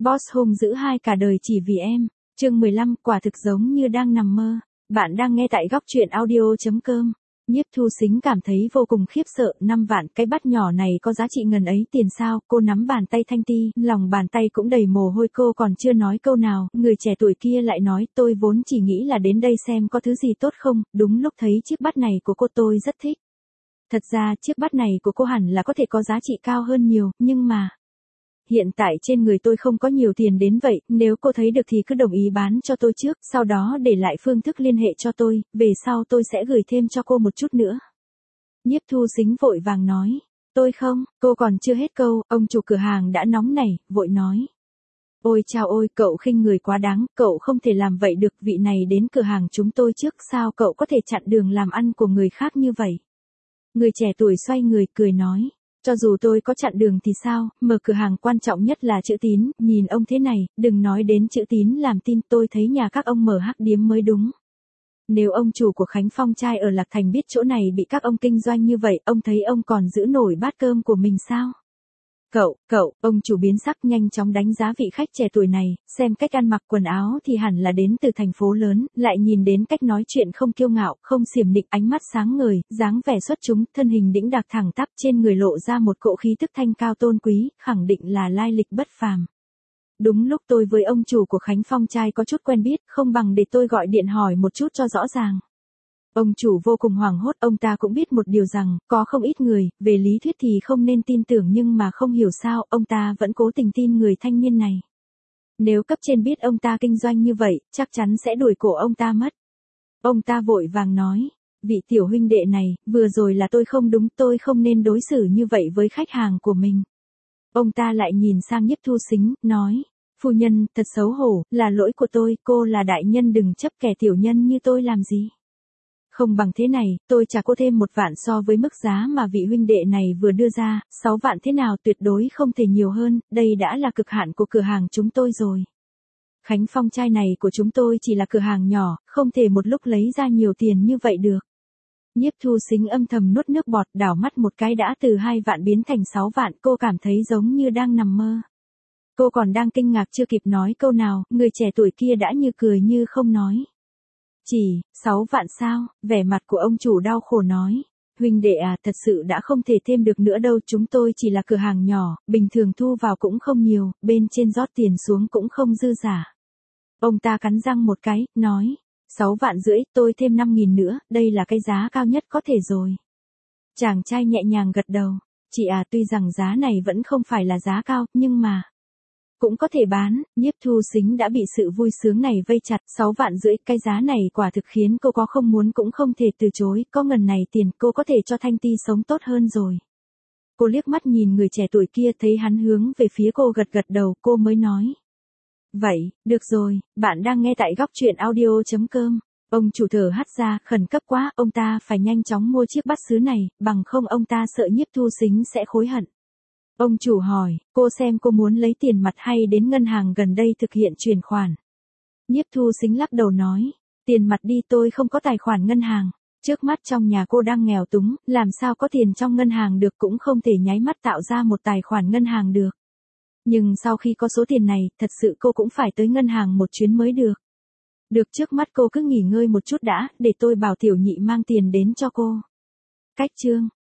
Boss hung dữ hai cả đời chỉ vì em. Chương 15, quả thực giống như đang nằm mơ. Bạn đang nghe tại góc truyện audio.com. Nhiếp Thu Sính cảm thấy vô cùng khiếp sợ, 5 vạn, cái bát nhỏ này có giá trị ngần ấy tiền sao? Cô nắm bàn tay Thanh Ti, lòng bàn tay cũng đầy mồ hôi, cô còn chưa nói câu nào, người trẻ tuổi kia lại nói, tôi vốn chỉ nghĩ là đến đây xem có thứ gì tốt không, đúng lúc thấy chiếc bát này của cô tôi rất thích. Thật ra chiếc bát này của cô hẳn là có thể có giá trị cao hơn nhiều, nhưng mà hiện tại trên người tôi không có nhiều tiền đến vậy, nếu cô thấy được thì cứ đồng ý bán cho tôi trước, sau đó để lại phương thức liên hệ cho tôi, về sau tôi sẽ gửi thêm cho cô một chút nữa. Nhiếp Thu Sính vội vàng nói, tôi không, cô còn chưa hết câu, ông chủ cửa hàng đã nóng nảy, vội nói. Ôi chao ôi, cậu khinh người quá đáng, cậu không thể làm vậy được, vị này đến cửa hàng chúng tôi trước, sao cậu có thể chặn đường làm ăn của người khác như vậy? Người trẻ tuổi xoay người cười nói. Cho dù tôi có chặn đường thì sao, mở cửa hàng quan trọng nhất là chữ tín, nhìn ông thế này, đừng nói đến chữ tín làm tin, tôi thấy nhà các ông mở hắc điếm mới đúng. Nếu ông chủ của Khánh Phong trai ở Lạc Thành biết chỗ này bị các ông kinh doanh như vậy, ông thấy ông còn giữ nổi bát cơm của mình sao? Cậu, ông chủ biến sắc nhanh chóng đánh giá vị khách trẻ tuổi này, xem cách ăn mặc quần áo thì hẳn là đến từ thành phố lớn, lại nhìn đến cách nói chuyện không kiêu ngạo, không xiểm nịnh, ánh mắt sáng ngời, dáng vẻ xuất chúng, thân hình đĩnh đạc thẳng tắp, trên người lộ ra một cỗ khí tức thanh cao tôn quý, khẳng định là lai lịch bất phàm. Đúng lúc tôi với ông chủ của Khánh Phong trai có chút quen biết, không bằng để tôi gọi điện hỏi một chút cho rõ ràng. Ông chủ vô cùng hoảng hốt, ông ta cũng biết một điều rằng, có không ít người, về lý thuyết thì không nên tin tưởng nhưng mà không hiểu sao, ông ta vẫn cố tình tin người thanh niên này. Nếu cấp trên biết ông ta kinh doanh như vậy, chắc chắn sẽ đuổi cổ ông ta mất. Ông ta vội vàng nói, vị tiểu huynh đệ này, vừa rồi là tôi không đúng, tôi không nên đối xử như vậy với khách hàng của mình. Ông ta lại nhìn sang Nhiếp Thu Sính, nói, phu nhân, thật xấu hổ, là lỗi của tôi, cô là đại nhân đừng chấp kẻ tiểu nhân như tôi làm gì. Không bằng thế này, tôi trả cô thêm 1 vạn so với mức giá mà vị huynh đệ này vừa đưa ra, 6 vạn thế nào, tuyệt đối không thể nhiều hơn, đây đã là cực hạn của cửa hàng chúng tôi rồi. Khánh Phong trai này của chúng tôi chỉ là cửa hàng nhỏ, không thể một lúc lấy ra nhiều tiền như vậy được. Nhiếp Thu Sính âm thầm nuốt nước bọt, đảo mắt một cái đã từ 2 vạn biến thành 6 vạn, cô cảm thấy giống như đang nằm mơ. Cô còn đang kinh ngạc chưa kịp nói câu nào, người trẻ tuổi kia đã như cười như không nói. Chỉ, 6 vạn sao, vẻ mặt của ông chủ đau khổ nói. Huynh đệ à, thật sự đã không thể thêm được nữa đâu, chúng tôi chỉ là cửa hàng nhỏ, bình thường thu vào cũng không nhiều, bên trên rót tiền xuống cũng không dư giả. Ông ta cắn răng một cái, nói, 6 vạn rưỡi, tôi thêm 5.000 nữa, đây là cái giá cao nhất có thể rồi. Chàng trai nhẹ nhàng gật đầu, chị à, tuy rằng giá này vẫn không phải là giá cao, nhưng mà cũng có thể bán. Nhiếp Thu Sính đã bị sự vui sướng này vây chặt, 6 vạn rưỡi, cái giá này quả thực khiến cô có không muốn cũng không thể từ chối, có ngần này tiền cô có thể cho Thanh Ti sống tốt hơn rồi. Cô liếc mắt nhìn người trẻ tuổi kia, thấy hắn hướng về phía cô gật gật đầu, cô mới nói. Vậy, được rồi, bạn đang nghe tại góc truyện audio.com. Ông chủ thở hắt ra, khẩn cấp quá, ông ta phải nhanh chóng mua chiếc bát sứ này, bằng không ông ta sợ Nhiếp Thu Sính sẽ hối hận. Ông chủ hỏi, cô xem cô muốn lấy tiền mặt hay đến ngân hàng gần đây thực hiện chuyển khoản. Nhiếp Thu Sính lắc đầu nói, tiền mặt đi, tôi không có tài khoản ngân hàng. Trước mắt trong nhà cô đang nghèo túng, làm sao có tiền trong ngân hàng được, cũng không thể nháy mắt tạo ra một tài khoản ngân hàng được. Nhưng sau khi có số tiền này, thật sự cô cũng phải tới ngân hàng một chuyến mới được. Được, trước mắt cô cứ nghỉ ngơi một chút đã, để tôi bảo tiểu nhị mang tiền đến cho cô. Cách chương